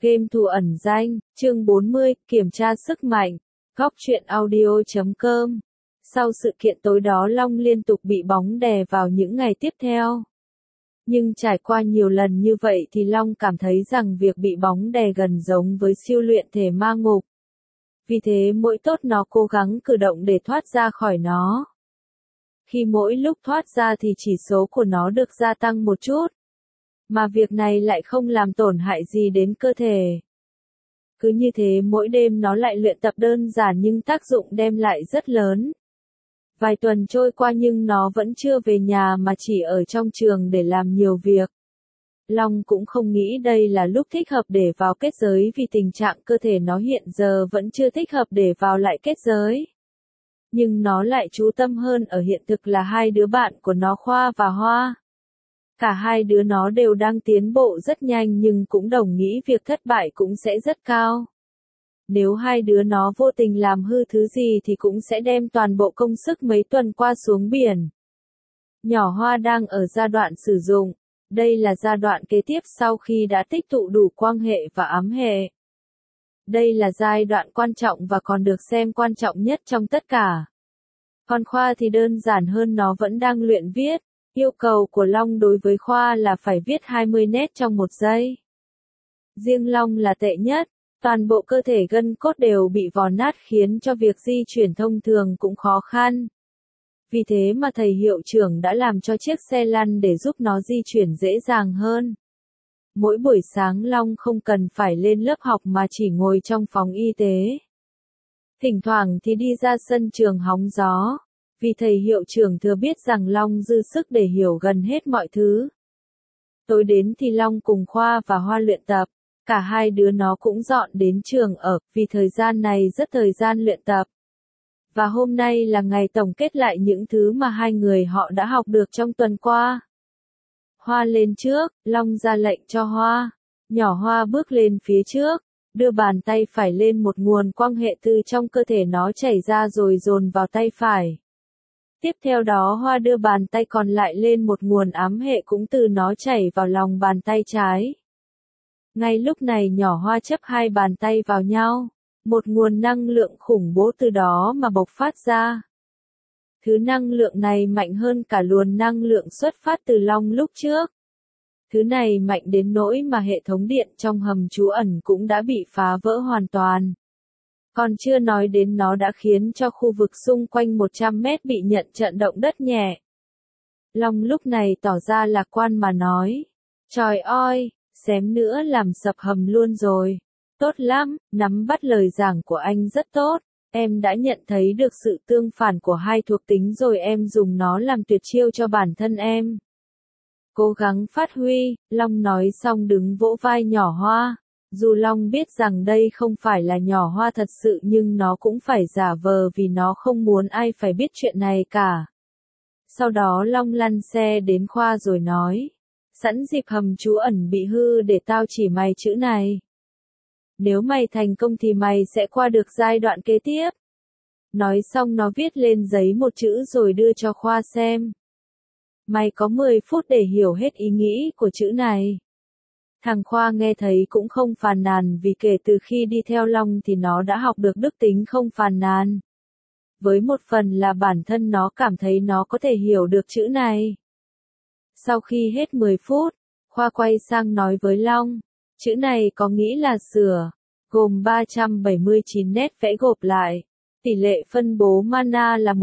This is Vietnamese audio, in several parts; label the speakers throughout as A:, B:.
A: Game thủ ẩn danh, chương 40, kiểm tra sức mạnh. Góc truyện audio.com. Sau sự kiện tối đó Long liên tục bị bóng đè vào những ngày tiếp theo. Nhưng trải qua nhiều lần như vậy thì Long cảm thấy rằng việc bị bóng đè gần giống với siêu luyện thể ma ngục. Vì thế mỗi tốt nó cố gắng cử động để thoát ra khỏi nó. Khi mỗi lúc thoát ra thì chỉ số của nó được gia tăng một chút. Mà việc này lại không làm tổn hại gì đến cơ thể. Cứ như thế mỗi đêm nó lại luyện tập đơn giản nhưng tác dụng đem lại rất lớn. Vài tuần trôi qua nhưng nó vẫn chưa về nhà mà chỉ ở trong trường để làm nhiều việc. Long cũng không nghĩ đây là lúc thích hợp để vào kết giới vì tình trạng cơ thể nó hiện giờ vẫn chưa thích hợp để vào lại kết giới. Nhưng nó lại chú tâm hơn ở hiện thực là hai đứa bạn của nó Khoa và Hoa. Cả hai đứa nó đều đang tiến bộ rất nhanh nhưng cũng đồng nghĩ việc thất bại cũng sẽ rất cao. Nếu hai đứa nó vô tình làm hư thứ gì thì cũng sẽ đem toàn bộ công sức mấy tuần qua xuống biển. Nhỏ Hoa đang ở giai đoạn sử dụng. Đây là giai đoạn kế tiếp sau khi đã tích tụ đủ quang hệ và ám hệ. Đây là giai đoạn quan trọng và còn được xem quan trọng nhất trong tất cả. Còn Khoa thì đơn giản hơn, nó vẫn đang luyện viết. Yêu cầu của Long đối với Khoa là phải viết 20 nét trong một giây. Riêng Long là tệ nhất, toàn bộ cơ thể gân cốt đều bị vò nát khiến cho việc di chuyển thông thường cũng khó khăn. Vì thế mà thầy hiệu trưởng đã làm cho chiếc xe lăn để giúp nó di chuyển dễ dàng hơn. Mỗi buổi sáng Long không cần phải lên lớp học mà chỉ ngồi trong phòng y tế. Thỉnh thoảng thì đi ra sân trường hóng gió. Vì thầy hiệu trưởng thừa biết rằng Long dư sức để hiểu gần hết mọi thứ. Tối đến thì Long cùng Khoa và Hoa luyện tập. Cả hai đứa nó cũng dọn đến trường ở, vì thời gian này rất thời gian luyện tập. Và hôm nay là ngày tổng kết lại những thứ mà hai người họ đã học được trong tuần qua. Hoa lên trước, Long ra lệnh cho Hoa. Nhỏ Hoa bước lên phía trước, đưa bàn tay phải lên một nguồn quang hệ từ trong cơ thể nó chảy ra rồi dồn vào tay phải. Tiếp theo đó Hoa đưa bàn tay còn lại lên một nguồn ám hệ cũng từ nó chảy vào lòng bàn tay trái. Ngay lúc này nhỏ Hoa chấp hai bàn tay vào nhau, một nguồn năng lượng khủng bố từ đó mà bộc phát ra. Thứ năng lượng này mạnh hơn cả luồng năng lượng xuất phát từ Long lúc trước. Thứ này mạnh đến nỗi mà hệ thống điện trong hầm trú ẩn cũng đã bị phá vỡ hoàn toàn. Còn chưa nói đến nó đã khiến cho khu vực xung quanh 100 mét bị nhận trận động đất nhẹ. Long lúc này tỏ ra lạc quan mà nói. Trời ơi, xém nữa làm sập hầm luôn rồi. Tốt lắm, nắm bắt lời giảng của anh rất tốt. Em đã nhận thấy được sự tương phản của hai thuộc tính rồi, em dùng nó làm tuyệt chiêu cho bản thân em. Cố gắng phát huy, Long nói xong đứng vỗ vai nhỏ Hoa. Dù Long biết rằng đây không phải là nhỏ Hoa thật sự nhưng nó cũng phải giả vờ vì nó không muốn ai phải biết chuyện này cả. Sau đó Long lăn xe đến Khoa rồi nói. Sẵn dịp hầm trú ẩn bị hư để tao chỉ mày chữ này. Nếu mày thành công thì mày sẽ qua được giai đoạn kế tiếp. Nói xong nó viết lên giấy một chữ rồi đưa cho Khoa xem. Mày có 10 phút để hiểu hết ý nghĩ của chữ này. Thằng Khoa nghe thấy cũng không phàn nàn vì kể từ khi đi theo Long thì nó đã học được đức tính không phàn nàn. Với một phần là bản thân nó cảm thấy nó có thể hiểu được chữ này. Sau khi hết 10 phút, Khoa quay sang nói với Long, chữ này có nghĩa là sửa, gồm 379 nét vẽ gộp lại. Tỷ lệ phân bố mana là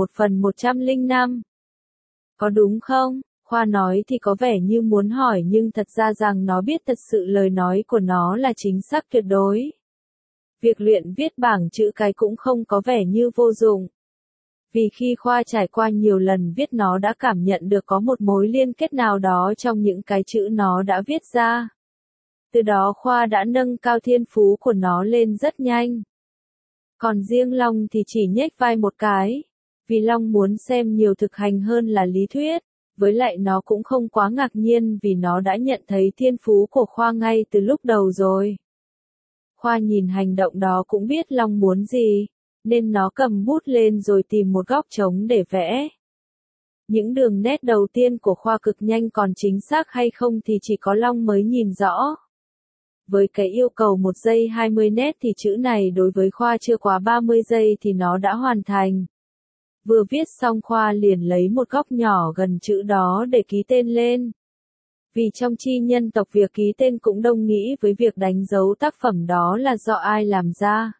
A: 1/105. Có đúng không? Khoa nói thì có vẻ như muốn hỏi nhưng thật ra rằng nó biết thật sự lời nói của nó là chính xác tuyệt đối. Việc luyện viết bảng chữ cái cũng không có vẻ như vô dụng. Vì khi Khoa trải qua nhiều lần viết nó đã cảm nhận được có một mối liên kết nào đó trong những cái chữ nó đã viết ra. Từ đó Khoa đã nâng cao thiên phú của nó lên rất nhanh. Còn riêng Long thì chỉ nhếch vai một cái. Vì Long muốn xem nhiều thực hành hơn là lý thuyết. Với lại nó cũng không quá ngạc nhiên vì nó đã nhận thấy thiên phú của Khoa ngay từ lúc đầu rồi. Khoa nhìn hành động đó cũng biết Long muốn gì, nên nó cầm bút lên rồi tìm một góc trống để vẽ. Những đường nét đầu tiên của Khoa cực nhanh, còn chính xác hay không thì chỉ có Long mới nhìn rõ. Với cái yêu cầu 1 giây 20 nét thì chữ này đối với Khoa chưa quá 30 giây thì nó đã hoàn thành. Vừa viết xong Khoa liền lấy một góc nhỏ gần chữ đó để ký tên lên. Vì trong chi nhân tộc việc ký tên cũng đồng nghĩa với việc đánh dấu tác phẩm đó là do ai làm ra.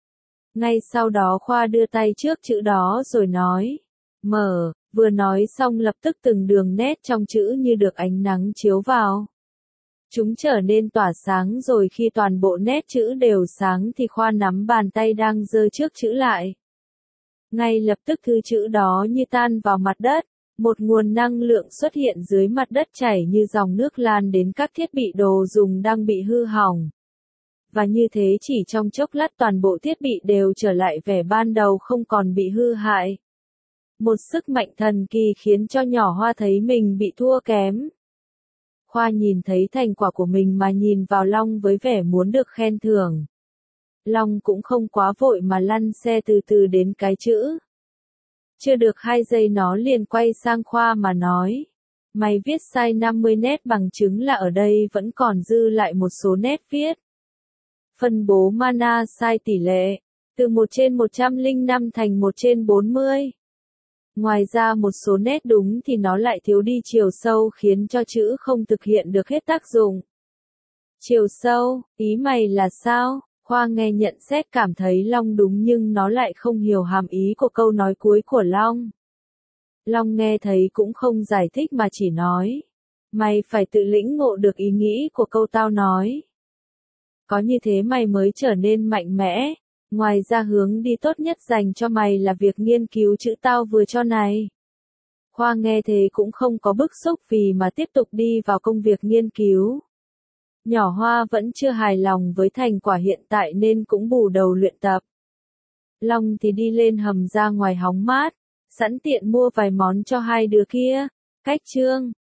A: Ngay sau đó Khoa đưa tay trước chữ đó rồi nói, mở, vừa nói xong lập tức từng đường nét trong chữ như được ánh nắng chiếu vào. Chúng trở nên tỏa sáng rồi khi toàn bộ nét chữ đều sáng thì Khoa nắm bàn tay đang giơ trước chữ lại. Ngay lập tức thứ chữ đó như tan vào mặt đất, một nguồn năng lượng xuất hiện dưới mặt đất chảy như dòng nước lan đến các thiết bị đồ dùng đang bị hư hỏng. Và như thế chỉ trong chốc lát toàn bộ thiết bị đều trở lại vẻ ban đầu không còn bị hư hại. Một sức mạnh thần kỳ khiến cho nhỏ Hoa thấy mình bị thua kém. Khoa nhìn thấy thành quả của mình mà nhìn vào Long với vẻ muốn được khen thưởng. Long cũng không quá vội mà lăn xe từ từ đến cái chữ. Chưa được 2 giây nó liền quay sang Khoa mà nói. Mày viết sai 50 nét bằng chứng là ở đây vẫn còn dư lại một số nét viết. Phân bố mana sai tỷ lệ, từ 1/105 thành 1/40. Ngoài ra một số nét đúng thì nó lại thiếu đi chiều sâu khiến cho chữ không thực hiện được hết tác dụng. Chiều sâu, ý mày là sao? Khoa nghe nhận xét cảm thấy Long đúng nhưng nó lại không hiểu hàm ý của câu nói cuối của Long. Long nghe thấy cũng không giải thích mà chỉ nói. Mày phải tự lĩnh ngộ được ý nghĩ của câu tao nói. Có như thế mày mới trở nên mạnh mẽ. Ngoài ra hướng đi tốt nhất dành cho mày là việc nghiên cứu chữ tao vừa cho này. Khoa nghe thế cũng không có bức xúc vì mà tiếp tục đi vào công việc nghiên cứu. Nhỏ Hoa vẫn chưa hài lòng với thành quả hiện tại nên cũng bù đầu luyện tập. Long thì đi lên hầm ra ngoài hóng mát, sẵn tiện mua vài món cho hai đứa kia. Cách chương